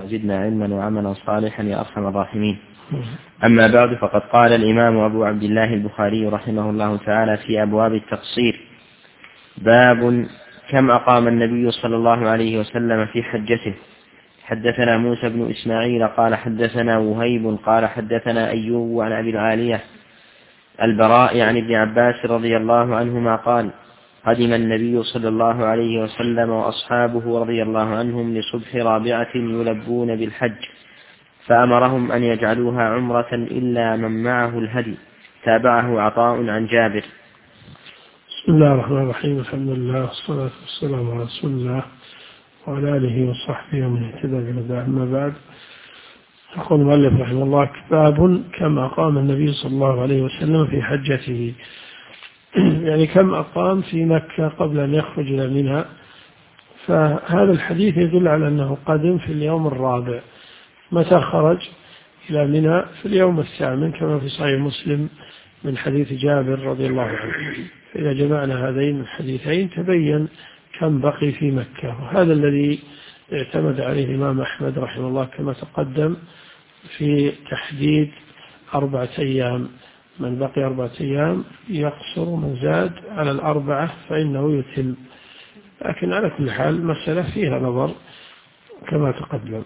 وزدنا علما وعملا صالحا يا أرحم الراحمين. أما بعد، فقد قال الإمام أبو عبد الله البخاري رحمه الله تعالى في أبواب التقصير: باب كم أقام النبي صلى الله عليه وسلم في حجته. حدثنا موسى بن إسماعيل قال حدثنا وهيب قال حدثنا أيوب عن أبي العالية البراء عن ابن عباس رضي الله عنهما قال: قدم النبي صلى الله عليه وسلم وأصحابه رضي الله عنهم لصبح رابعة يلبون بالحج، فأمرهم أن يجعلوها عمرة إلا من معه الهدي. تابعه عطاء عن جابر. بسم الله الرحمن الرحيم. الحمد لله والصلاة والسلام على رسول الله وعلى آله وصحبه ومن اهتدى بهداه. أما بعد، يقول المؤلف رحمه الله: باب كم أقام النبي صلى الله عليه وسلم في حجته. يعني كم أقام في مكة قبل أن يخرج إلى منى. فهذا الحديث يدل على أنه قدم في اليوم الرابع. متى خرج إلى منى؟ في اليوم الثامن، كما في صحيح مسلم من حديث جابر رضي الله عنه. فإذا جمعنا هذين الحديثين تبين كم بقي في مكة، وهذا الذي اعتمد عليه الإمام أحمد رحمه الله كما تقدم في تحديد 4 أيام. من بقي 4 أيام يقصر، من زاد على 4 فإنه يتم. لكن على كل حال مسألة فيها نظر كما تقدم.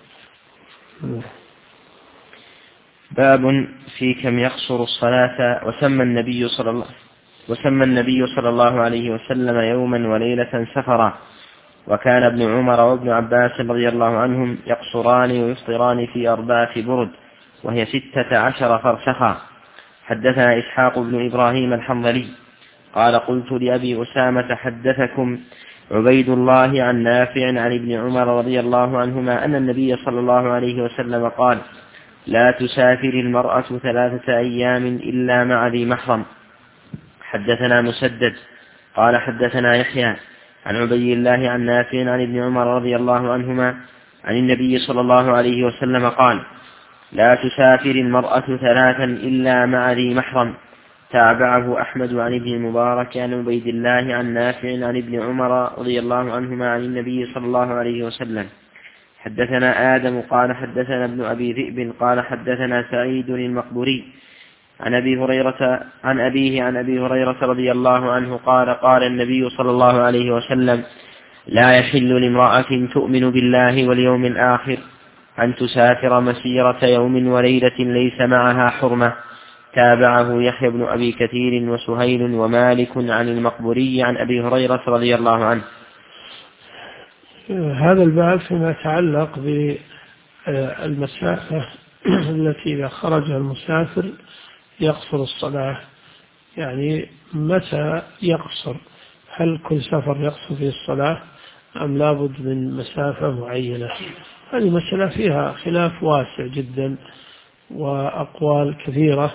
باب في كم يقصر الصلاة. وسمى النبي صلى الله عليه وسلم يوما وليلة سفرا، وكان ابن عمر وابن عباس رضي الله عنهم يقصران ويفطران في 4 برد، وهي 16 فرسخا. حدثنا إسحاق بن إبراهيم الحنظلي قال: قلت لأبي أسامة: حدثكم عبيد الله عن نافع عن ابن عمر رضي الله عنهما أن النبي صلى الله عليه وسلم قال: لا تسافر المرأة 3 أيام إلا مع ذي محرم. حدثنا مسدد قال حدثنا يحيى عن عبيد الله عن نافع عن ابن عمر رضي الله عنهما عن النبي صلى الله عليه وسلم قال: لا تسافر المرأة 3 إلا مع ذي محرم. تابعه أحمد عن ابن المبارك عن عبيد الله عن نافع عن ابن عمر رضي الله عنهما عن النبي صلى الله عليه وسلم. حدثنا آدم قال حدثنا ابن أبي ذئب قال حدثنا سعيد المقبوري عن أبيه عن أبي هريرة رضي الله عنه قال: قال النبي صلى الله عليه وسلم: لا يحل لامرأة تؤمن بالله واليوم الآخر أن تسافر مسيرة يوم وليلة ليس معها حرمة. تابعه يحيى بن أبي كثير وسهيل ومالك عن المقبوري عن أبي هريرة رضي الله عنه. هذا الباب فيما يتعلق بالمسافة التي إذا خرج المسافر يقصر الصلاة. يعني متى يقصر؟ هل كل سفر يقصر فيه الصلاة أم لابد من مسافة معينة؟ هذه مسألة فيها خلاف واسع جدا وأقوال كثيرة،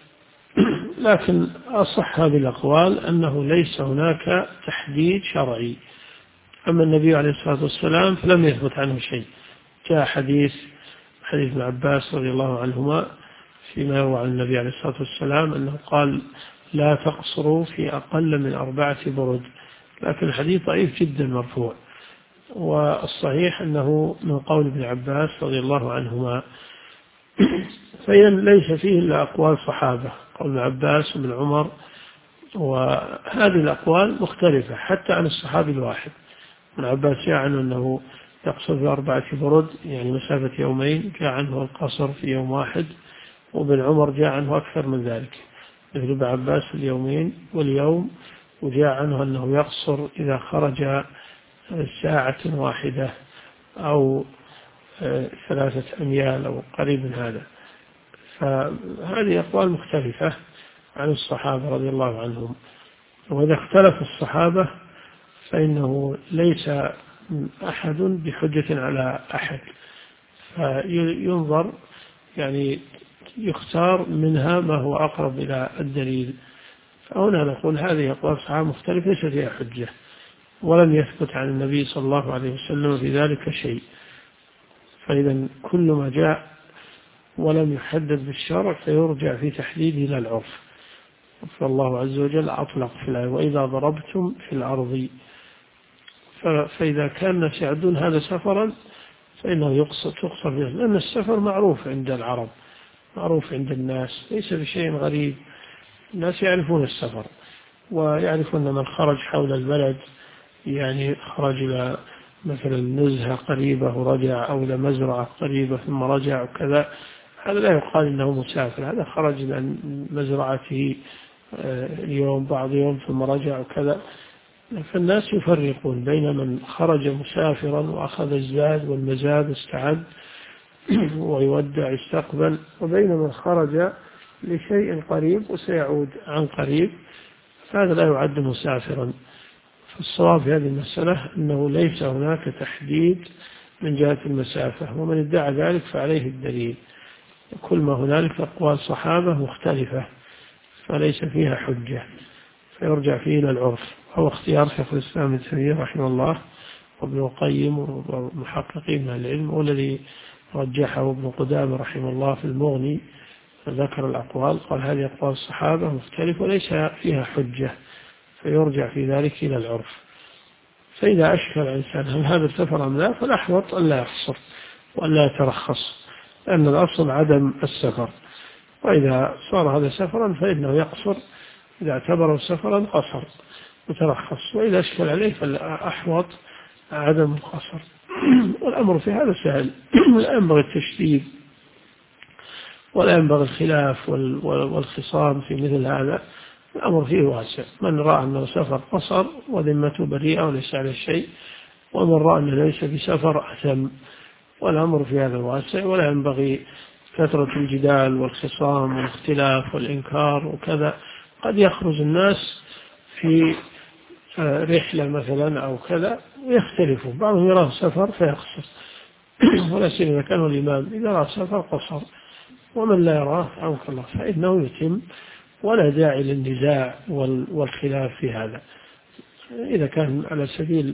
لكن أصح هذه الأقوال أنه ليس هناك تحديد شرعي. أما النبي عليه الصلاة والسلام فلم يثبت عنه شيء. جاء حديث ابن عباس رضي الله عنهما فيما يروى عن النبي عليه الصلاة والسلام أنه قال: لا تقصروا في أقل من 4 برد، لكن الحديث ضعيف جدا مرفوع. والصحيح أنه من قول ابن عباس رضي الله عنهما. فإذا ليس فيه إلا أقوال صحابة، قول ابن عباس وابن عمر، وهذه الأقوال مختلفة حتى عن الصحابي الواحد. ابن عباس جاء عنه أنه يقصر في 4 برد، يعني مسافة يومين، جاء عنه القصر في يوم واحد. وابن عمر جاء عنه أكثر من ذلك، مثل ابن عباس اليومين واليوم. وجاء عنه أنه يقصر إذا خرج 1 ساعة واحدة أو 3 أميال أو قريب من هذا. فهذه أقوال مختلفة عن الصحابة رضي الله عنهم. وإذا اختلف الصحابة فإنه ليس أحد بحجة على أحد، فينظر يعني يختار منها ما هو أقرب إلى الدليل. فهنا نقول هذه أقوال الصحابة مختلفة ليس فيها حجة، ولم يثبت عن النبي صلى الله عليه وسلم في ذلك شيء. فإذا كل ما جاء ولم يحدد بالشرع فيرجع في تحديده إلى العرف. فالله عز وجل أطلق في الآية: وإذا ضربتم في الأرض. فإذا كان الناس يعدون هذا سفرا فإنه تقصر به، لأن السفر معروف عند العرب، معروف عند الناس، ليس بشيء غريب. الناس يعرفون السفر، ويعرفون من خرج حول البلد، يعني خرج إلى مثلا نزهة قريبة ورجع، أو إلى مزرعة قريبة ثم رجع وكذا، هذا لا يقال إنه مسافر، هذا خرج إلى مزرعته اليوم بعض يوم ثم رجع وكذا. فالناس يفرقون بين من خرج مسافرا وأخذ الزاد والمزاد استعد ويودع يستقبل، وبين من خرج لشيء قريب وسيعود عن قريب، هذا لا يعد مسافرا. فالصواب في هذه المسألة أنه ليس هناك تحديد من جهة المسافة، ومن ادعى ذلك فعليه الدليل. كل ما هنالك أقوال صحابة مختلفة فليس فيها حجة، فيرجع فيه إلى العرف. هو اختيار شيخ الإسلام ابن تيمية رحمه الله وابن القيم ومحققين من العلم، والذي رجحه ابن قدامة رحمه الله في المغني، فذكر الأقوال قال هذه أقوال الصحابة مختلفة وليس فيها حجة، فيرجع في ذلك إلى العرف. فإذا أشكل الإنسان هل هذا سفر أم لا، فالأحوط أن لا يقصر وأن لا يترخص، لأن الأصل عدم السفر. وإذا صار هذا سفرا فإنه يقصر، إذا اعتبره سفرا قصر وترخص، وإذا أشكل عليه فالأحوط عدم القصر. والأمر في هذا سهل، لا ينبغي التشديد ولا ينبغي الخلاف والخصام في مثل هذا، الأمر فيه واسع. من رأى أنه سفر قصر وذمته بريئة وليس عليه شيء، ومن رأى أنه ليس بسفر أثم، والأمر في هذا واسع. ولا ينبغي كثرة الجدال والخصام والاختلاف والإنكار وكذا. قد يخرج الناس في رحلة مثلا أو كذا ويختلفوا، بعضهم يراه سفر فيقصر ولا سيما إذا كان الإمام إذا رأى سفر قصر، ومن لا يراه عنك الله فإنه يتم، ولا داعي للنزاع والخلاف في هذا. إذا كان على سبيل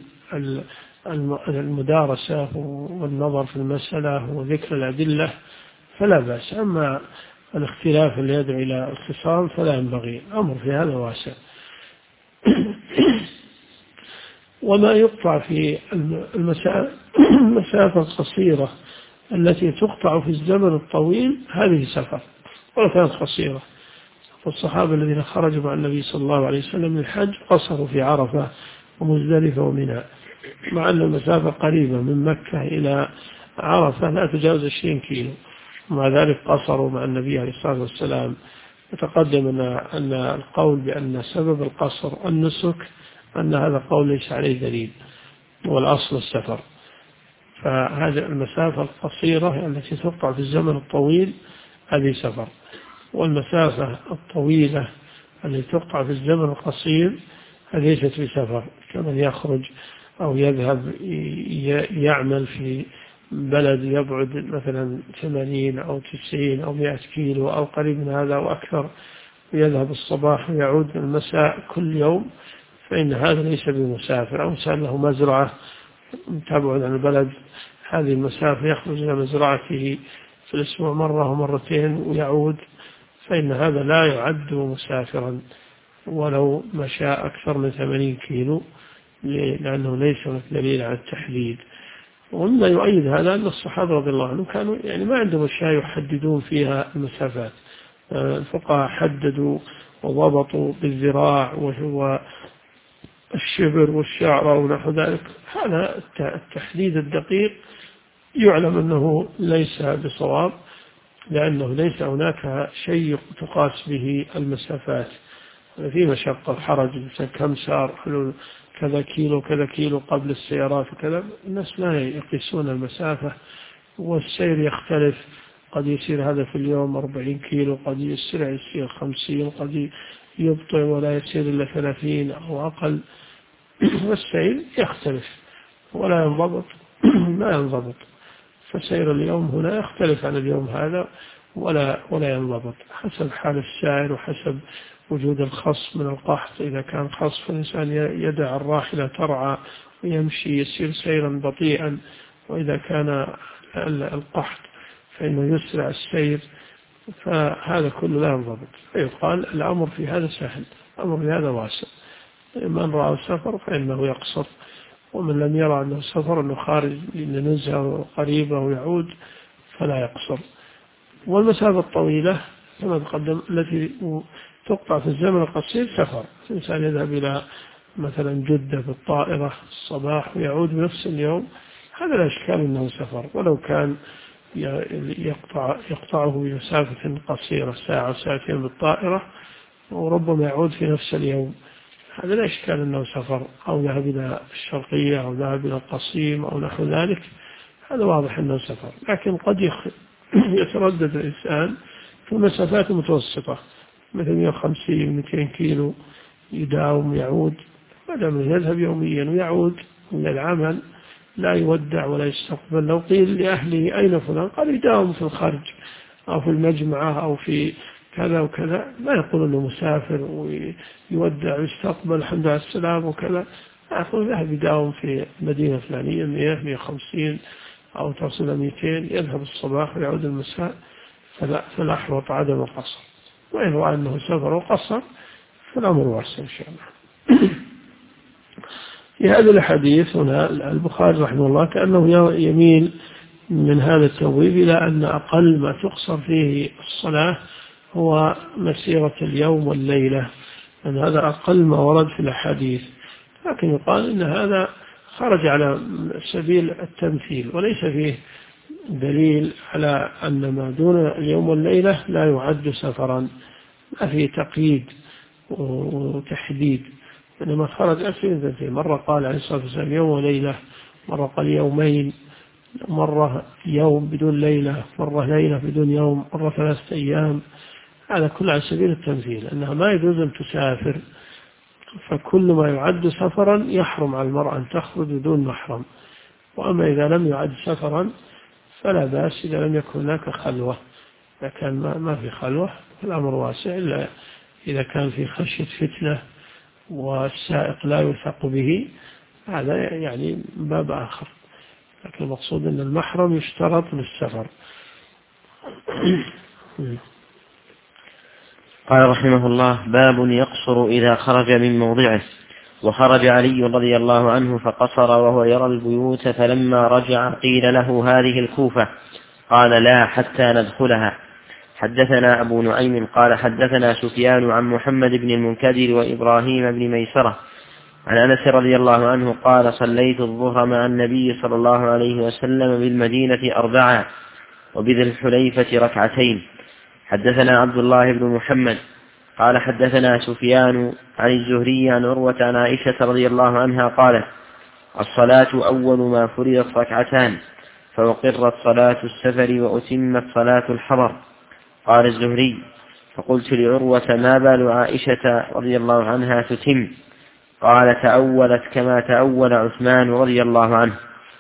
المدارسة والنظر في المسألة وذكر الأدلة فلا بأس، أما الاختلاف اللي يدعو إلى الخصام فلا ينبغي، الأمر في هذا واسع. وما يقطع في المسافة القصيرة التي تقطع في الزمن الطويل هذه سفر، وكانت قصيرة. والصحابة الذين خرجوا مع النبي صلى الله عليه وسلم للحج قصروا في عرفة ومزدلفة ومنى، مع أن المسافة قريبة من مكة إلى عرفة لا تجاوز 20 كيلو، ومع ذلك قصروا مع النبي عليه الصلاة والسلام. وتقدم أن القول بأن سبب القصر النسك أن هذا قول ليس عليه دليل، والأصل السفر. فهذه المسافة القصيرة التي تقطع في الزمن الطويل هذه سفر، والمسافة الطويلة التي تقطع في الزمن القصير هذه ليست بسفر، كمن يخرج أو يذهب يعمل في بلد يبعد مثلا 80 أو 90 أو 100 كيلو أو قريب من هذا أو أكثر، ويذهب الصباح ويعود المساء كل يوم، فإن هذا ليس بمسافر. أو إنسان له مزرعة تبعد عن البلد، هذه المسافة يخرج إلى مزرعته في الأسبوع مرة ومرتين ويعود، فإن هذا لا يعد مسافرا ولو مشى أكثر من 80 كيلو، لأنه ليس دليل على التحديد. ومما يؤيد هذا أن الصحابة رضي الله عنهم كانوا يعني ما عندهم أشياء يحددون فيها المسافات، الفقهاء حددوا وضبطوا بالذراع والشبر والشعر ونحو ذلك. هذا التحديد الدقيق يعلم أنه ليس بصواب، لأنه ليس هناك شيء تقاس به المسافات، في مشقة حرج، كم سار كذا كيلو كذا كيلو قبل السيارات وكذا، الناس لا يقيسون المسافة، والسير يختلف، قد يصير هذا في اليوم 40 كيلو، قد يصير 50، قد يبطئ ولا يصير إلا 30 أو أقل، والسير يختلف ولا ينضبط ما ينضبط. فسير اليوم هنا يختلف عن اليوم هذا ولا ينضبط، حسب حال السائر وحسب وجود الخص من القحط. إذا كان خص فالإنسان يدع الراحلة ترعى ويمشي يسير سيرا بطيئا، وإذا كان القحط فإنه يسرع السير، فهذا كله لا ينضبط. فيقال الأمر في هذا سهل، الأمر في هذا واسع، من رأى السفر فإنه يقصر، ومن لم يرى أنه سفر أنه خارج لنزهة قريبة ويعود فلا يقصر. والمسافة الطويلة كما تقدم التي تقطع في الزمن القصير سفر، الإنسان يذهب إلى مثلا جدة بالطائرة الصباح ويعود بنفس اليوم، هذا لا إشكال أنه سفر، ولو كان يقطعه بمسافة قصيرة ساعة ساعتين بالطائرة وربما يعود في نفس اليوم، هذا لا إشكال أنه سفر، أو ذهب إلى الشرقية أو ذهب إلى القصيم أو نحو ذلك، هذا واضح أنه سفر. لكن قد يتردد الإنسان في مسافات متوسطة مثل 150-200 كيلو، يداوم يعود، بدل يذهب يوميا ويعود من العمل لا يودع ولا يستقبل. لو قيل لأهله أين فلان؟ قال يداوم في الخارج أو في المجمعة أو في كذا وكذا، ما يقول أنه مسافر ويودع ويستقبل الحمد لله على السلام وكذا، يقول ذهب يداوم في مدينة فلانية 100-150 أو تصل 200، يذهب الصباح ويعود المساء، فالأحوط عدم القصر. وإن رأى أنه سفر وقصر فالأمر واسع إن شاء الله. في هذا الحديث هنا البخاري رحمه الله كأنه يميل من هذا التبويب إلى أن أقل ما تقصر فيه الصلاة هو مسيرة اليوم والليلة، أن هذا أقل ما ورد في الحديث، لكن يقال إن هذا خرج على سبيل التمثيل وليس فيه دليل على أن ما دون اليوم والليلة لا يعد سفرا، ما فيه تقييد وتحديد، إنما خرج أسئلة، مرة قال عليه الصلاة والسلام يوم وليلة، مرة قال يومين، مرة يوم بدون ليلة، مرة ليلة بدون يوم، مرة 3 أيام، هذا كله على سبيل التمثيل، أنها ما يجوز أن تسافر، فكل ما يعد سفرا يحرم على المرأة أن تخرج بدون محرم. وأما إذا لم يعد سفرا فلا بأس إذا لم يكن هناك خلوة، إذا كان ما في خلوة الأمر واسع، إلا إذا كان في خشية فتنة والسائق لا يوثق به، هذا يعني باب آخر، لكن المقصود أن المحرم يشترط للسفر. قال رحمه الله: باب يقصر إذا خرج من موضعه. وخرج علي رضي الله عنه فقصر وهو يرى البيوت، فلما رجع قيل له هذه الكوفة، قال لا حتى ندخلها. حدثنا أبو نعيم قال حدثنا سفيان عن محمد بن المنكدر وإبراهيم بن ميسرة عن أنس رضي الله عنه قال: صليت الظهر مع النبي صلى الله عليه وسلم بالمدينة 4 وبذي الحليفة 2. حدثنا عبد الله بن محمد قال حدثنا سفيان عن الزهري عن عروة عن عائشة رضي الله عنها قالت: الصلاة أول ما فرضت 2، فوقرت صلاة السفر وأتمت صلاة الحضر. قال الزهري: فقلت لعروة: ما بال عائشة رضي الله عنها تتم؟ قال: تأولت كما تأول عثمان رضي الله عنه.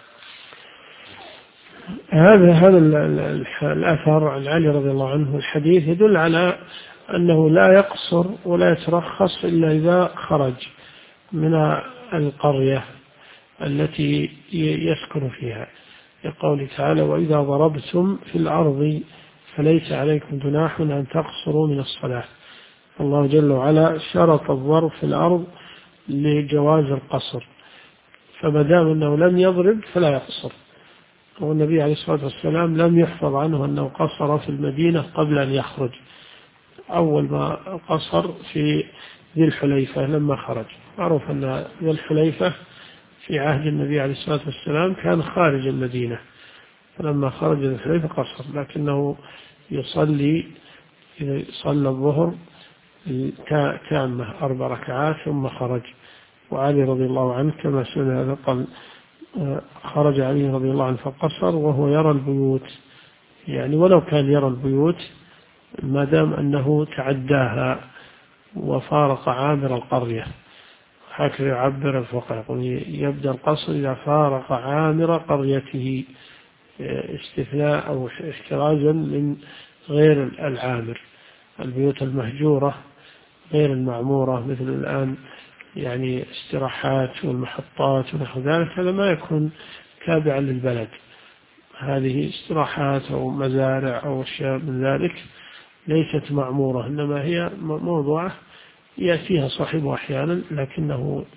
هذا الأثر عن علي رضي الله عنه الحديث يدل على أنه لا يقصر ولا يترخص إلا إذا خرج من القرية التي يسكن فيها، يقول تعالى: وإذا ضربتم في الأرض فليس عليكم جناح أن تقصروا من الصلاة. الله جل وعلا شرط الضرب في الأرض لجواز القصر، فما دام أنه لم يضرب فلا يقصر. والنبي عليه الصلاة والسلام لم يحفظ عنه أنه قصر في المدينة قبل أن يخرج، أول ما قصر في ذي الحليفة لما خرج. معروف أن ذي الحليفة في عهد النبي عليه الصلاة والسلام كان خارج المدينة، فلما خرج ذي الحليفة قصر، لكنه يصلي إذا صلى الظهر تامة 4 ركعات ثم خرج. وعلي رضي الله عنه كما سمع هذا قال: خرج علي رضي الله عنه فقصر وهو يرى البيوت، يعني ولو كان يرى البيوت ما دام أنه تعداها وفارق عامر القرية، هكذا يعبر الفقهاء، يقول يبدأ القصر إذا فارق عامر قريته، استثناء أو احترازا من غير العامر، البيوت المهجورة غير المعمورة، مثل الآن يعني استراحات والمحطات ونحو ذلك، هذا ما يكون تابعا للبلد، هذه استراحات أو مزارع أو أشياء من ذلك ليست معمورة، إنما هي موضوعة يأتيها صاحبها أحيانا لكنه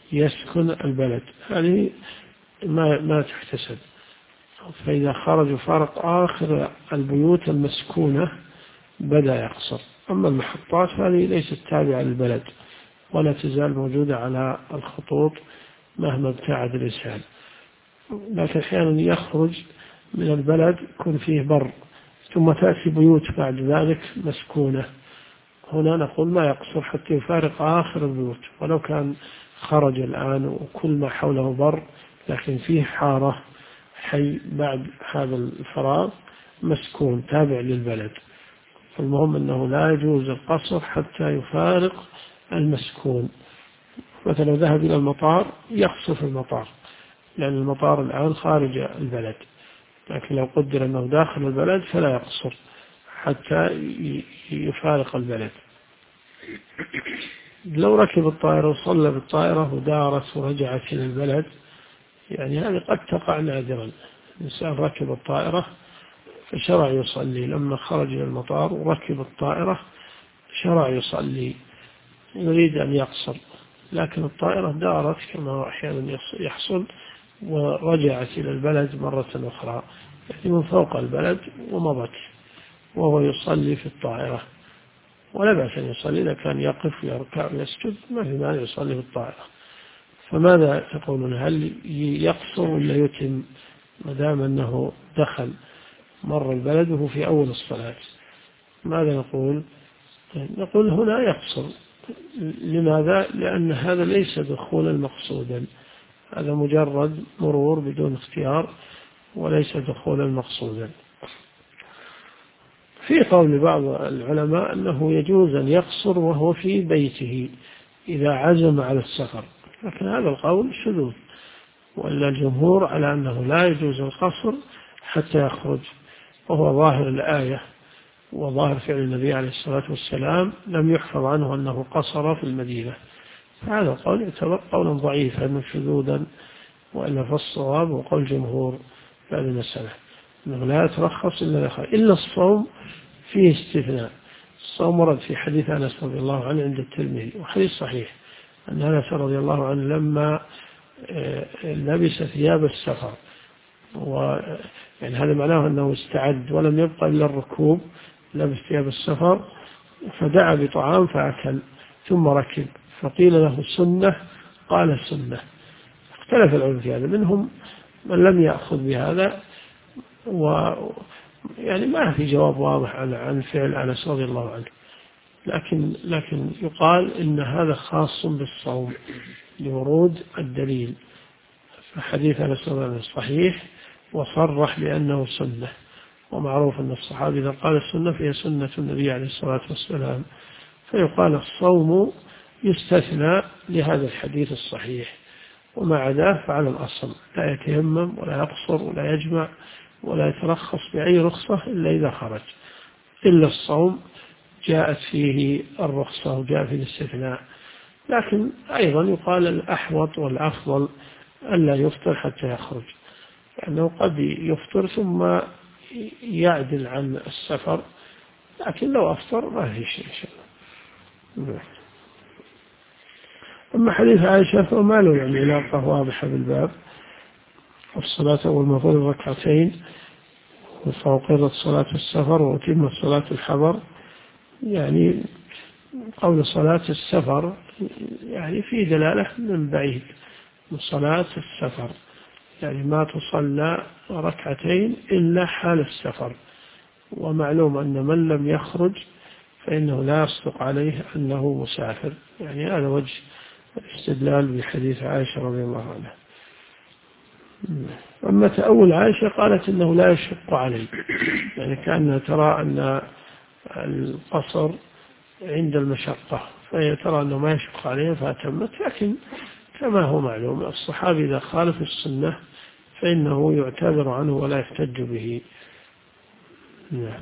يسكن البلد، هذه ما تحتسب. فإذا خرج وفارق آخر البيوت المسكونة بدأ يقصر. أما المحطات فهذه ليست تابعة للبلد ولا تزال موجودة على الخطوط مهما ابتعد الإنسان، لكن أحيانا يخرج من البلد يكون فيه بر ثم تأتي بيوت بعد ذلك مسكونة، هنا نقول ما يقصر حتى يفارق آخر البيوت، ولو كان خرج الآن وكل ما حوله بر لكن فيه حارة حي بعد هذا الفراغ مسكون تابع للبلد. فالمهم أنه لا يجوز القصر حتى يفارق المسكون. مثلا ذهب إلى المطار يقصر في المطار، لأن المطار الآن خارج البلد، لكن لو قدر أنه داخل البلد فلا يقصر حتى يفارق البلد. لو ركب الطائرة وصلى بالطائرة ودارت ورجعت إلى البلد، يعني هذه قد تقع نادرا. الإنسان ركب الطائرة فشرع يصلي، لما خرج إلى المطار وركب الطائرة شرع يصلي، يريد أن يقصر، لكن الطائرة دارت كما أحيانا يحصل ورجعت إلى البلد مرة أخرى، يعني من فوق البلد ومضت وهو يصلي في الطائرة، ولا بأس أن يصلي إذا كان يقف ويركع ويسجد ما في مانع يصلي في الطائرة. فماذا تقولون؟ هل يقصر ولا يتم ما دام أنه دخل مر البلد وهو في أول الصلاة؟ ماذا نقول؟ نقول هنا يقصر. لماذا؟ لأن هذا ليس دخولا مقصودا، هذا مجرد مرور بدون اختيار وليس دخولا مقصودا. في قول بعض العلماء أنه يجوز أن يقصر وهو في بيته إذا عزم على السفر، لكن هذا القول شذوذ، وإلا الجمهور على أنه لا يجوز القصر حتى يخرج، وهو ظاهر الآية وظاهر فعل النبي عليه الصلاة والسلام، لم يحفظ عنه أنه قصر في المدينة. هذا القول يعتبر قولا ضعيفا شذوذا، وإلا فالصواب وقول الجمهور في هذه المسألة أنه لا يترخص إلا الصوم فيه استثناء. الصوم ورد في حديث أنس رضي الله عنه عند الترمذي وحديث صحيح أن أنس رضي الله عنه لما لبس ثياب السفر، يعني هذا معناه أنه استعد ولم يبقى إلا الركوب، لبس ثياب السفر فدعا بطعام فأكل ثم ركب، فقيل له سنة، قال سنة. اختلف العلماء في هذا، منهم من لم يأخذ بهذا، يعني ما في جواب واضح عن فعل أنس رضي الله عنه، لكن يقال إن هذا خاص بالصوم لورود الدليل، فحديث أنس رضي الله عنه صحيح وصرح بأنه سنة، ومعروف أن الصحابي إذا قال السنة فهي سنة النبي عليه الصلاة والسلام، فيقال الصوم يستثنى لهذا الحديث الصحيح، وما عداه فعلى الأصل لا يتيمم ولا يقصر ولا يجمع ولا يترخص بأي رخصة إلا إذا خرج، إلا الصوم جاءت فيه الرخصة وجاء فيه الاستثناء. لكن أيضا يقال الأحوط والأفضل ألا يفطر حتى يخرج، لأنه قد يفطر ثم يعدل عن السفر، لكن لو أفطر ما في شيء إن شاء الله. أما حديث عائشة فما له يعني علاقة واضحة بالباب، الصلاة أول ما فرض ركعتين وفوقرت صلاة السفر وأتم صلاة الحضر، يعني قول صلاة السفر يعني في دلالة من بعيد من صلاة السفر، يعني ما تصلى ركعتين إلا حال السفر، ومعلوم أن من لم يخرج فإنه لا يصدق عليه أنه مسافر، يعني هذا وجه الاستدلال بحديث عائشة رضي الله عنها. أما تأول عائشة قالت إنه لا يشق عليه، يعني كأنها ترى أن القصر عند المشقة، فهي ترى أنه ما يشق عليه فأتمت، لكن كما هو معلوم الصحابي إذا خالف السنة فإنه يعتذر عنه ولا يحتج به. نعم.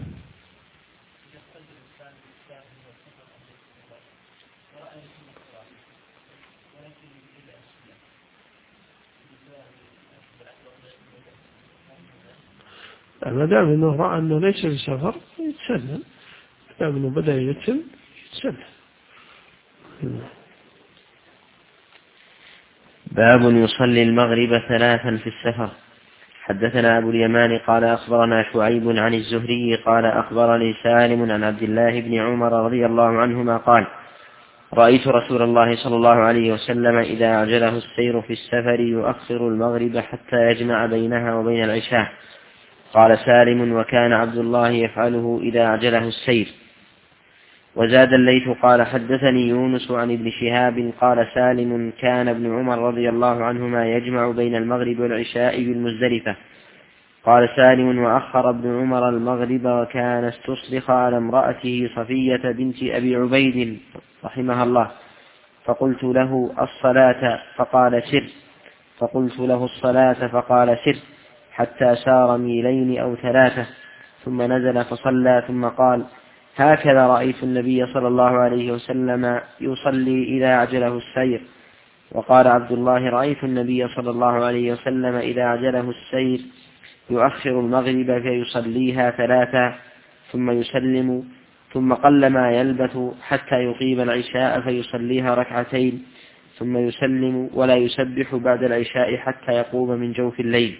ما دام أنه رأى أنه ليس بسفر يتسلم، ما دام أنه بدأ يتم يتسلم. باب يصلي المغرب 3 في السفر. حدثنا أبو اليمان قال أخبرنا شعيب عن الزهري قال أخبرني سالم عن عبد الله بن عمر رضي الله عنهما قال رأيت رسول الله صلى الله عليه وسلم إذا أعجله السير في السفر يؤخر المغرب حتى يجمع بينها وبين العشاء. قال سالم وكان عبد الله يفعله إذا أعجله السير. وزاد الليث قال حدثني يونس عن ابن شهاب قال سالم كان ابن عمر رضي الله عنهما يجمع بين المغرب والعشاء بالمزدلفة. قال سالم وأخر ابن عمر المغرب وكان استصرخ على امرأته صفية بنت أبي عبيد رحمها الله فقلت له الصلاة فقال سر، فقلت له الصلاة فقال سر، حتى سار ميلين أو 3 ثم نزل فصلى ثم قال هكذا رأيت النبي صلى الله عليه وسلم يصلي إذا أعجله السير. وقال عبد الله رأيت النبي صلى الله عليه وسلم إذا أعجله السير يؤخر المغرب فيصليها 3 ثم يسلم ثم قل ما يلبث حتى يقيم العشاء فيصليها 2 ثم يسلم ولا يسبح بعد العشاء حتى يقوم من جوف الليل.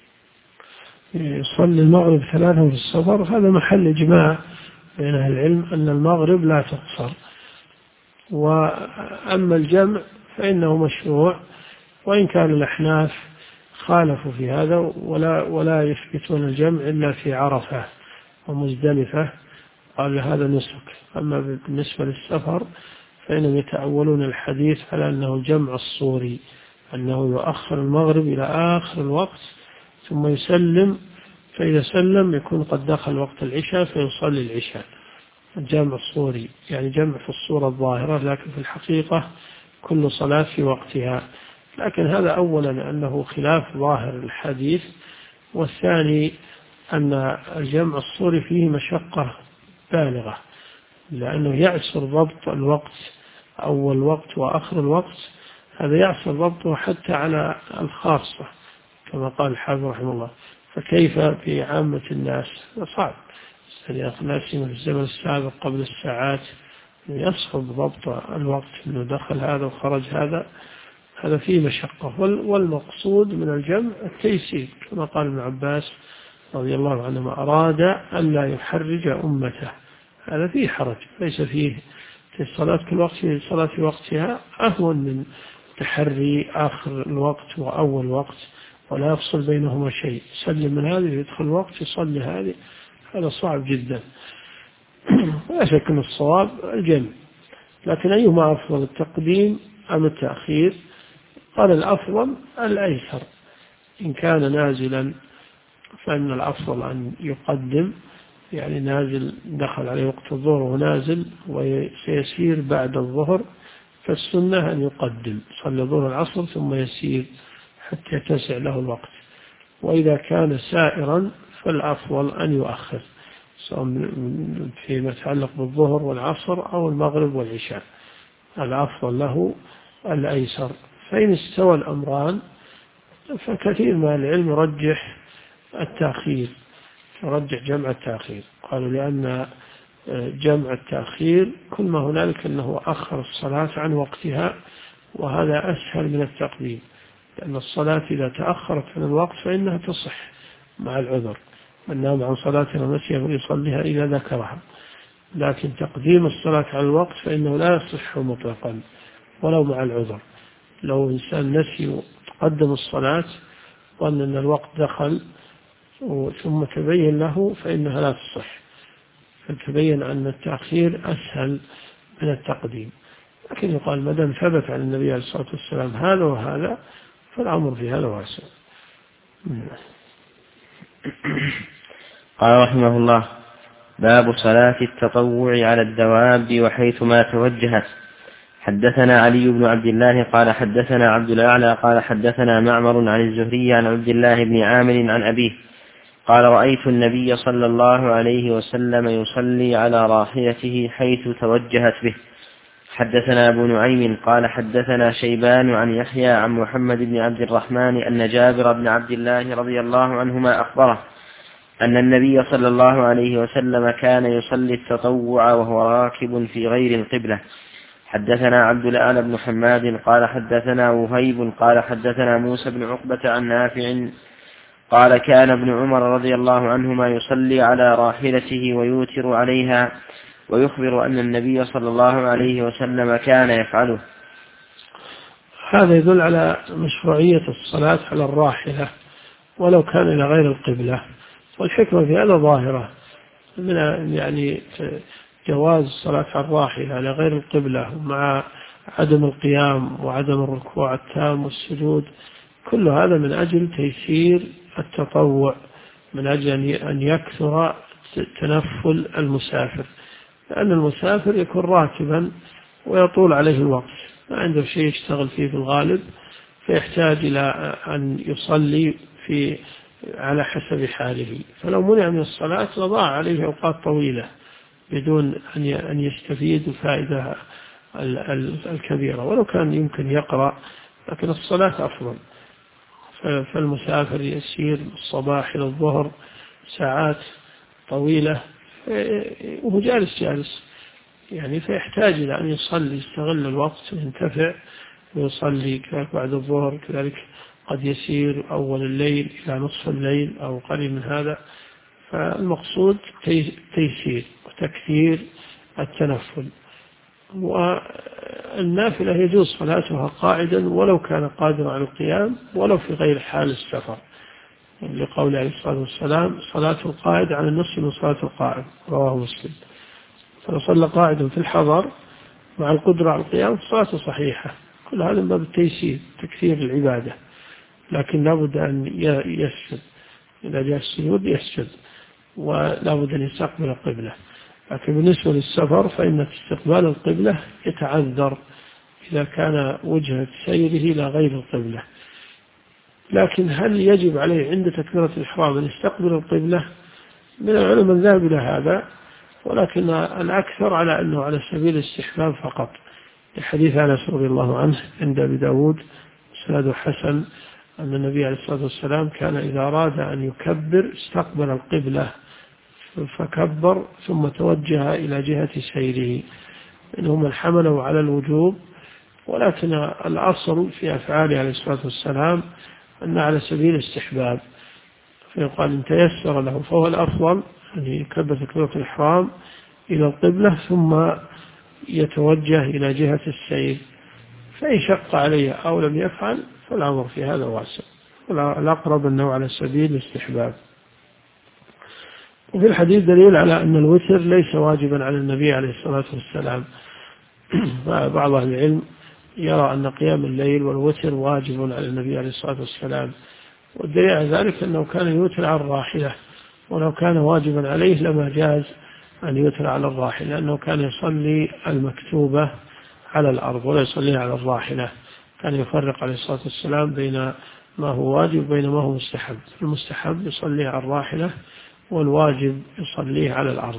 يصلي المغرب 3 في السفر، هذا محل إجماع بين أهل العلم أن المغرب لا تقصر. وأما الجمع فإنه مشروع، وإن كان الأحناف خالفوا في هذا ولا يثبتون الجمع إلا في عرفة ومزدلفة، قال هذا نسك. أما بالنسبة للسفر فإنهم يتأولون الحديث على أنه الجمع الصوري، أنه يؤخر المغرب إلى آخر الوقت ثم يسلم، فإذا سلم يكون قد دخل وقت العشاء فيصلي العشاء. الجمع الصوري يعني جمع في الصورة الظاهرة، لكن في الحقيقة كل صلاة في وقتها. لكن هذا أولا أنه خلاف ظاهر الحديث، والثاني أن الجمع الصوري فيه مشقة بالغة، لأنه يعسر ضبط الوقت، أول وقت وآخر الوقت، هذا يعسر ضبطه حتى على الخاصة كما قال الحافظ رحمه الله، فكيف في عامة الناس؟ صعب. الناس في الزمن السابق قبل الساعات يصعب ضبط الوقت، أنه دخل هذا وخرج هذا فيه مشقة. والمقصود من الجمع التيسير، كما قال ابن عباس رضي الله عنهما أراد أن لا يحرج أمته، هذا فيه حرج، ليس فيه في الصلاة كل وقت في صلاة وقتها أهون من تحري آخر الوقت وأول وقت ولا يفصل بينهما شيء، يسلم من هذه يدخل وقت يصلي هذه، هذا صعب جدا. لا شك أن الصواب الجمع، لكن أيهما أفضل، التقديم أم التأخير؟ قال الأفضل الأيسر، إن كان نازلا فإن الأفضل أن يقدم، يعني نازل دخل عليه وقت الظهر ونازل وسيسير بعد الظهر، فالسنة أن يقدم صلى الظهر العصر ثم يسير حتى يتسع له الوقت. وإذا كان سائرا فالأفضل أن يؤخر، سواء فيما يتعلق بالظهر والعصر أو المغرب والعشاء، الأفضل له الأيسر. فإن استوى الأمران فكثير من العلم يرجح التأخير، يرجح جمع التأخير، قالوا لأن جمع التأخير كل ما هنالك أنه أخر الصلاة عن وقتها، وهذا أسهل من التقديم، لأن الصلاة إذا تأخرت عن الوقت فإنها تصح مع العذر، من نام عن صلاة ونسي فليصليها إذا ذكرها. لكن تقديم الصلاة على الوقت فإنه لا يصح مطلقا ولو مع العذر. لو إنسان نسي وتقدم الصلاة وأن الوقت دخل ثم تبين له فإنها لا تصح، فتبين أن التأخير أسهل من التقديم. لكن يقال ما دام ثبت عن النبي عليه الصلاة والسلام هذا وهذا فالأمر في هذا واسع. قال رحمه الله باب صلاة التطوع على الدواب وحيثما توجهت. حدثنا علي بن عبد الله قال حدثنا عبد الأعلى قال حدثنا معمر عن الزهري عن عبد الله بن عامر عن أبيه قال رأيت النبي صلى الله عليه وسلم يصلي على راحلته حيث توجهت به. حدثنا أبو نعيم قال حدثنا شيبان عن يحيى عن محمد بن عبد الرحمن أن جابر بن عبد الله رضي الله عنهما أخبره أن النبي صلى الله عليه وسلم كان يصلي التطوع وهو راكب في غير القبلة، حدثنا عبد الأعلى بن حماد قال حدثنا وهيب قال حدثنا موسى بن عقبة عن نافع قال كان ابن عمر رضي الله عنهما يصلي على راحلته ويوتر عليها ويخبر أن النبي صلى الله عليه وسلم كان يفعله. هذا يدل على مشروعية الصلاة على الراحلة ولو كان إلى غير القبلة، والحكمة في هذا ظاهرة من يعني جواز الصلاة على الراحلة على غير القبلة مع عدم القيام وعدم الركوع التام والسجود، كل هذا من أجل تيسير التطوع، من أجل أن يكثر تنفل المسافر، لأن المسافر يكون راكبا ويطول عليه الوقت، ما عنده شيء يشتغل فيه في الغالب، فيحتاج إلى أن يصلي على حسب حاله، فلو منع من الصلاة لضاع عليه أوقات طويلة بدون أن يستفيد الفائدة الكبيرة، ولو كان يمكن يقرأ، لكن الصلاة أفضل. فالمسافر يسير الصباح إلى الظهر ساعات طويلة وهو جالس يعني، فيحتاج إلى أن يصلي، يستغل الوقت وينتفع ويصلي، كذلك بعد الظهر، كذلك قد يسير أول الليل إلى نصف الليل أو قريب من هذا. فالمقصود تيسير وتكثير التنفل. والنافلة يجوز صلاتها قاعدا ولو كان قادرا على القيام ولو في غير حال السفر، لقول عليه الصلاة والسلام صلاة القاعد على النصف من صلاة القائم، رواه مسلم. فلو صلى قاعدا في الحضر مع القدرة على القيام صلاته صحيحة. كل هذا من باب التيسير تكثير العبادة، لكن لابد أن يسجد، إذا جاء السجود يسجد، ولا بد أن يستقبل القبلة. لكن بالنسبة للسفر فإن استقبال القبلة يتعذر إذا كان وجهة سيره إلى غير القبلة. لكن هل يجب عليه عند تكبيرة الإحرام أن يستقبل القبلة؟ من العلماء ذهب إلى هذا، ولكن الأكثر على أنه على سبيل الاستحباب فقط، لحديث أنس رضي الله عنه عند أبي داود سند حسن أن النبي عليه الصلاة والسلام كان إذا أراد أن يكبر استقبل القبلة فكبر ثم توجه إلى جهة سيره، إنهم من حملوا على الوجوب، ولكن الأصل في أفعاله عليه الصلاة والسلام أن على سبيل الاستحباب، فيقال إن تيسر له فهو الأفضل أن يكبر تكبيرة الإحرام إلى القبلة ثم يتوجه إلى جهة السير، فإن شق عليه أو لم يفعل فالأمر في هذا واسع، الأقرب أنه على سبيل الاستحباب. وفي الحديث دليل على أن الوتر ليس واجبا على النبي عليه الصلاة والسلام. بعض أهل العلم يرى أن قيام الليل والوتر واجب على النبي عليه الصلاة والسلام، والدليل على ذلك أنه كان يوتر على الراحلة، ولو كان واجبا عليه لما جاز أن يوتر على الراحلة، لأنه كان يصلي المكتوبة على الأرض ولا يصليها على الراحلة، كان يفرق عليه الصلاة والسلام بين ما هو واجب وبين ما هو مستحب، المستحب يصليه على الراحلة والواجب يصليه على الأرض.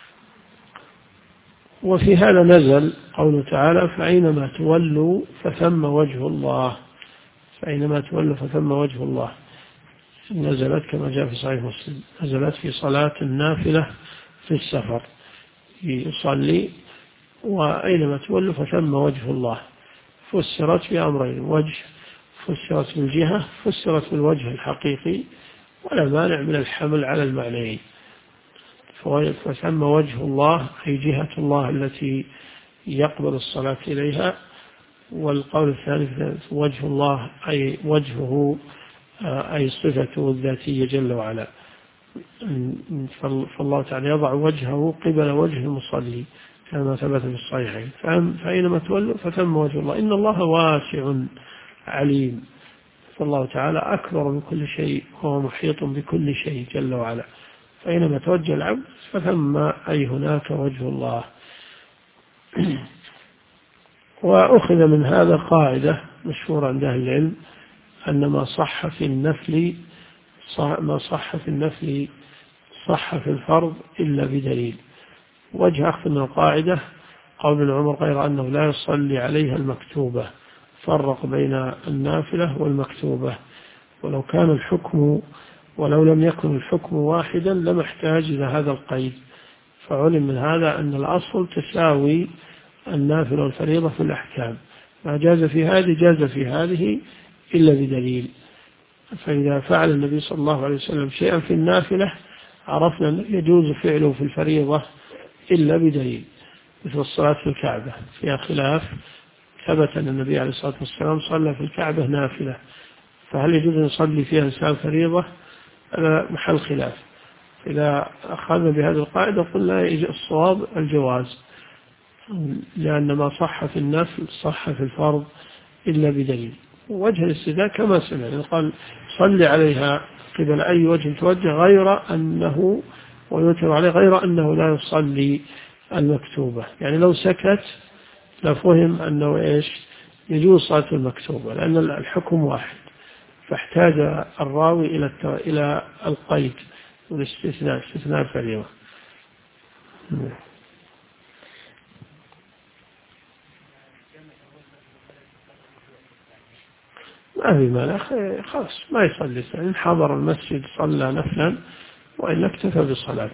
وفي هذا نزل قوله تعالى فأينما تولوا فثم وجه الله، فأينما تولوا فثم وجه الله، نزلت كما جاء في صحيح مسلم، نزلت في صلاة النافلة في السفر، يصلي وأينما تولوا فثم وجه الله، فسرت بأمرين، وجه فسرت بالجهة، فسرت بالوجه الحقيقي، ولا مانع من الحمل على المعنيين. فثم وجه الله أي جهة الله التي يقبل الصلاة إليها، والقول الثالث وجه الله أي وجهه أي صفته الذاتية جل وعلا، فالله تعالى يضع وجهه قبل وجه المصلي كما ثبت في الصحيحين. فأينما تولوا فثم وجه الله، إن الله واسع عليم، فالله تعالى أكبر من كل شيء وهو محيط بكل شيء جل وعلا، فأينما توجه العبد فثم أي هناك وجه الله. وأخذ من هذا قاعدة مشهورة عند أهل العلم أن ما صح في النفل صح في الفرض إلا بدليل. وجه أخذ من القاعدة قول ابن عمر غير أنه لا يصلي عليها المكتوبة، فرق بين النافلة والمكتوبة، ولو لم يكن الحكم واحدا لما احتاج إلى هذا القيد، فعلم من هذا أن الأصل تساوي النافلة والفريضة في الأحكام، ما جاز في هذه جاز في هذه إلا بدليل. فإذا فعل النبي صلى الله عليه وسلم شيئا في النافلة عرفنا أنه يجوز فعله في الفريضة إلا بدليل، مثل الصلاة في الكعبة فيها خلاف، ثبت أن النبي عليه الصلاة والسلام صلى في الكعبة نافلة، فهل يجوز أن يصلي فيها إنسان فريضة؟ هذا محل خلاف. إذا أخذنا بهذه القاعدة قلنا الصواب الجواز، لأن ما صح في النفل صح في الفرض إلا بدليل. وجه الاستدلال كما سمعنا قال صلي عليها قبل أي وجه توجه غير أنه، ويوتر عليه غير أنه لا يصلي المكتوبة. يعني لو سكت لفهم أنه إيش يجوز صلاة المكتوبة، لأن الحكم واحد، فاحتاج الراوي إلى القيد والاستثناء، استثناء الفريضة. ما في مانع، خلاص ما يصلي ثاني، حضر المسجد صلى نفلا وإلا اكتفى بصلاة.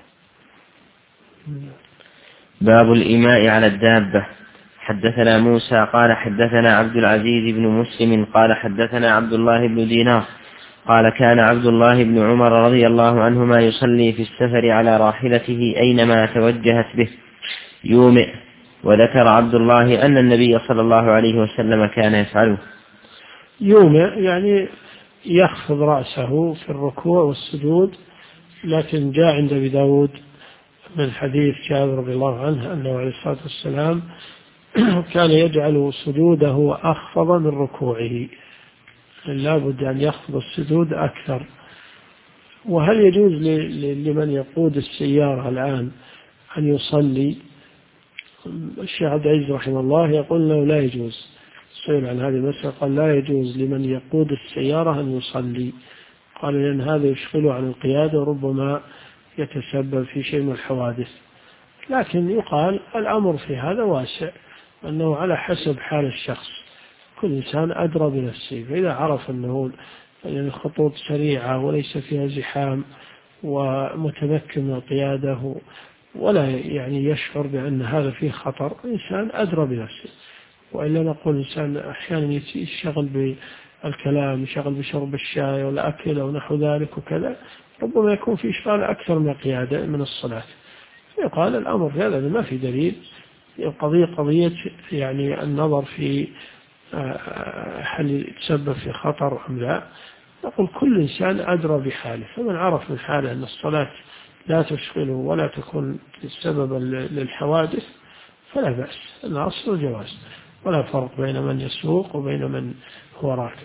باب الإيماء على الدابة. حدثنا موسى قال حدثنا عبد العزيز بن مسلم قال حدثنا عبد الله بن دينار قال كان عبد الله بن عمر رضي الله عنهما يصلي في السفر على راحلته أينما توجهت به يومئ، وذكر عبد الله أن النبي صلى الله عليه وسلم كان يفعله. يومئ يعني يخفض رأسه في الركوع والسجود، لكن جاء عند أبي داود من حديث جابر رضي الله عنه أنه عليه الصلاة والسلام كان يجعل سجوده أخفض من ركوعه، لا بد أن يخفض السجود أكثر. وهل يجوز لمن يقود السيارة الآن أن يصلي؟ الشيخ عبد العزيز رحمه الله يقول له لا يجوز، سئل عن هذه المسألة قال لا يجوز لمن يقود السيارة أن يصلي، قال لأن هذا يشغله عن القيادة وربما يتسبب في شيء من الحوادث. لكن يقال الأمر في هذا واسع، أنه على حسب حال الشخص، كل إنسان أدرى بنفسه، فإذا عرف أنه الخطوط سريعة وليس فيها زحام ومتمكن من القيادة ولا يعني يشعر بأن هذا فيه خطر، إنسان أدرى بنفسه. وإلا نقول إنسان أحيانا يشغل بالكلام، يشغل بشرب الشاي والأكل أو نحو ذلك وكذا، ربما يكون في إشغال أكثر من القيادة من الصلاة. يقال الأمر في هذا ما في دليل، قضية يعني النظر في هل يتسبب في خطر أم لا. نقول كل إنسان أدرى بحاله، فمن عرف من حاله أن الصلاة لا تشغله ولا تكون سببا للحوادث فلا بأس، الأصل الجواز، ولا فرق بين من يسوق وبين من هو راكب.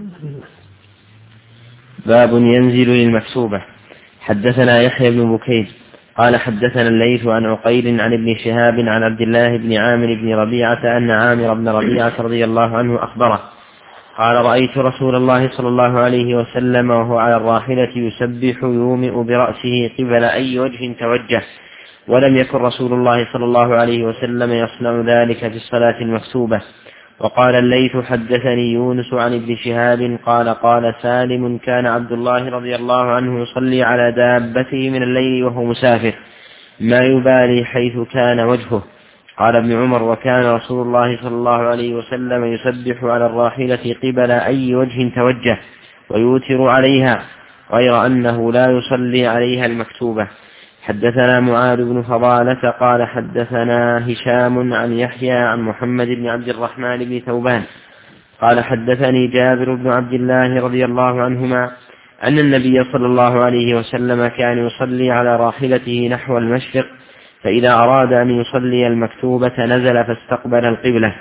باب ينزل للمكتوبة. حدثنا يحيى بن بكير قال حدثنا الليث عن عقيل عن ابن شهاب عن عبد الله بن عامر بن ربيعة أن عامر بن ربيعة رضي الله عنه أخبره قال رأيت رسول الله صلى الله عليه وسلم وهو على الراحلة يسبح يومئ برأسه قبل أي وجه توجه، ولم يكن رسول الله صلى الله عليه وسلم يصنع ذلك في الصلاة المكتوبة. وقال الليث حدثني يونس عن ابن شهاب قال سالم كان عبد الله رضي الله عنه يصلي على دابته من الليل وهو مسافر ما يبالي حيث كان وجهه. قال ابن عمر وكان رسول الله صلى الله عليه وسلم يسبح على الراحلة قبل أي وجه توجه ويوتر عليها، غير أنه لا يصلي عليها المكتوبة. حدثنا معاذ بن فضالة قال حدثنا هشام عن يحيى عن محمد بن عبد الرحمن بن ثوبان قال حدثني جابر بن عبد الله رضي الله عنهما أن النبي صلى الله عليه وسلم كان يصلي على راحلته نحو المشرق، فإذا أراد أن يصلي المكتوبة نزل فاستقبل القبلة.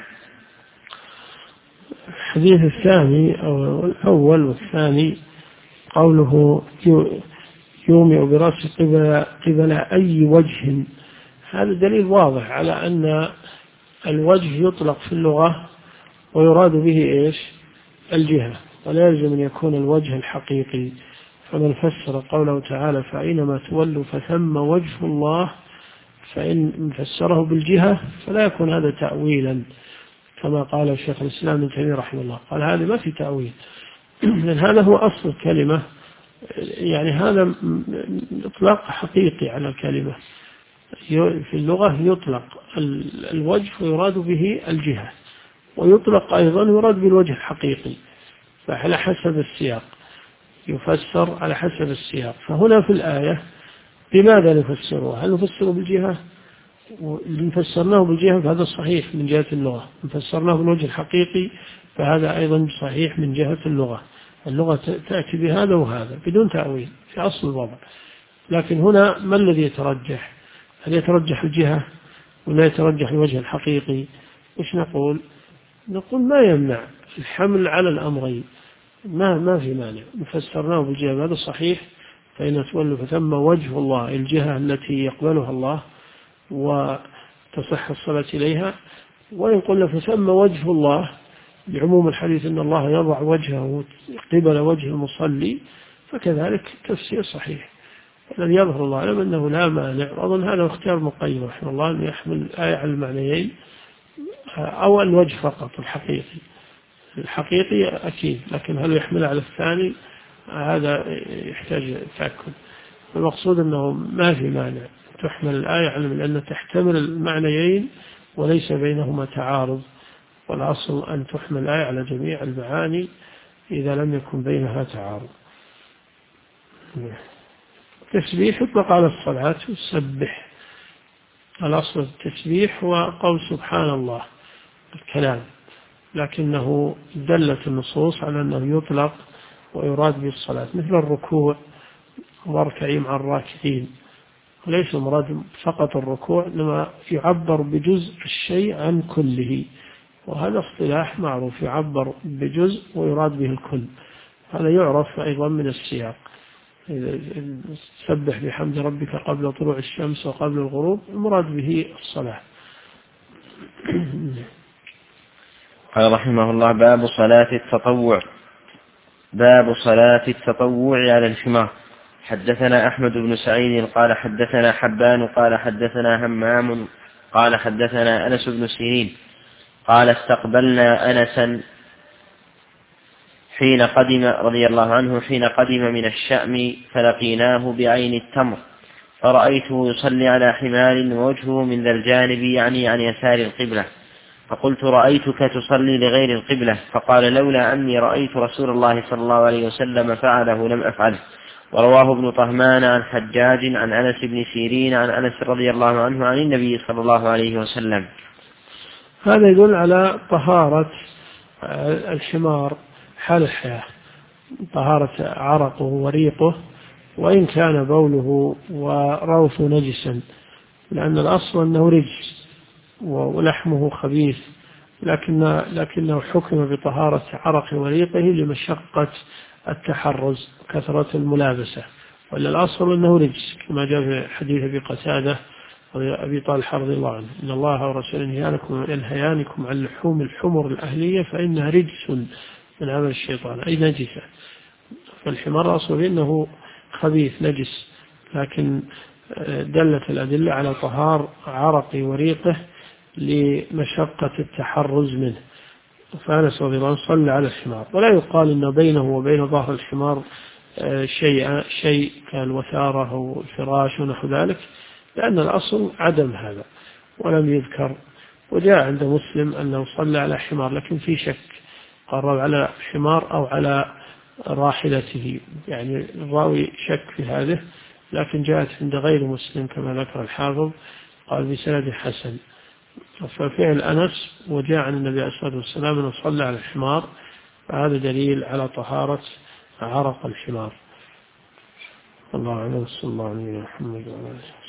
الحديث الثاني أو الأول والثاني قوله يومئ برأسه قبل أي وجه، هذا دليل واضح على أن الوجه يطلق في اللغة ويراد به إيش؟ الجهة، ولا يلزم أن يكون الوجه الحقيقي. فمن فسر قوله تعالى فأينما تولوا فثم وجه الله، فإن فسره بالجهة فلا يكون هذا تأويلا كما قال الشيخ الإسلام ابن تيمية رحمه الله، قال هذا ما في تأويل، لأن هذا هو أصل الكلمة، يعني هذا إطلاق حقيقي على الكلمة، في اللغة يطلق الوجه ويراد به الجهة، ويطلق أيضا يراد بالوجه الحقيقي، فعلى حسب السياق يفسر على حسب السياق. فهنا في الآية بماذا نفسره؟ هل نفسره بالجهة؟ اللي فسرناه بالجهة فهذا صحيح من جهة اللغة، فسرناه بالوجه الحقيقي فهذا أيضا صحيح من جهة اللغة. اللغة تأتي بهذا وهذا بدون تأويل في أصل الوضع. لكن هنا ما الذي يترجح؟ هل يترجح الجهة ولا يترجح الوجه الحقيقي؟ إيش نقول؟ نقول ما يمنع الحمل على الأمرين، ما في مانع. فسرناه بالجهة هذا صحيح، فإن تولوا فثم وجه الله، الجهة التي يقبلها الله وتصح الصلاة إليها. وإن قلنا فثم وجه الله بعموم الحديث أن الله يضع وجهه قبل وجه المصلي، فكذلك تفسير صحيح. الذي يظهر الله أعلم أنه لا مانع، وأظن هذا اختيار مقيم رحمه الله أن يحمل الآية على المعنيين أو الوجه فقط الحقيقي أكيد، لكن هل يحمل على الثاني هذا يحتاج تأكد. المقصود أنه ما في مانع تحمل الآية على لأن تحتمل المعنيين وليس بينهما تعارض، والأصل أن تحمل الآية على جميع المعاني إذا لم يكن بينها تعارض. التسبيح يطلق على الصلاة والسبح. الأصل التسبيح هو قول سبحان الله الكلام، لكنه دلت النصوص على أنه يطلق ويراد بالصلاة، مثل الركوع واركعي مع الراكعين، وليس المراد فقط الركوع، إنما يعبر بجزء الشيء عن كله، وهذا اصطلاح معروف، يعبر بجزء ويراد به الكل. هذا يعرف أيضا من السياق، سبح بحمد ربك قبل طلوع الشمس وقبل الغروب، المراد به الصلاة. قال رحمه الله: باب صلاة التطوع على الحمار. حدثنا أحمد بن سعيد قال حدثنا حبان قال حدثنا همام قال حدثنا أنس بن سيرين قال استقبلنا أنسا حين قدم رضي الله عنه حين قدم من الشأم، فلقيناه بعين التمر، فرأيته يصلي على حمار ووجهه من ذا الجانب، يعني عن يسار القبلة، فقلت: رأيتك تصلي لغير القبلة. فقال: لولا أني رأيت رسول الله صلى الله عليه وسلم فعله لم أفعله. ورواه ابن طهمان عن حجاج عن أنس بن سيرين عن أنس رضي الله عنه عن النبي صلى الله عليه وسلم. هذا يدل على طهارة الحمار حال الحياة، طهارة عرقه وريقه، وإن كان بوله وروثه نجسا، لأن الأصل أنه رجس ولحمه خبيث، لكنه حكم بطهارة عرق وريقه لمشقة التحرز كثرة الملابسة، ولا الأصل أنه رجس كما جاء في حديث أبي قتادة أبي طالح رضي الله عنه: إن الله ورسوله ينهيانكم عن لحوم الحمر الأهلية فإنها رجس من عمل الشيطان، أي نجسة. فالحمار أصل أنه خبيث نجس، لكن دلت الأدلة على طهار عرقه وريقه لمشقة التحرز منه. فأنس رضي الله عنه صلى على الحمار، ولا يقال أن بينه وبين ظهر الحمار شيء كالوثارة أو الفراش ونحو ذلك، لأن الأصل عدم هذا ولم يذكر. وجاء عند مسلم أنه صلى على حمار، لكن في شك، قرر على حمار أو على راحلته، يعني الراوي شك في هذه، لكن جاءت عند غير مسلم كما ذكر الحافظ، قال بسند حسن. ففعل أنس وجاء عن النبي عليه الصلاة والسلام أنه صلى على الحمار، فهذا دليل على طهارة عرق الحمار. الله أعلم. صلى الله عليه وسلم.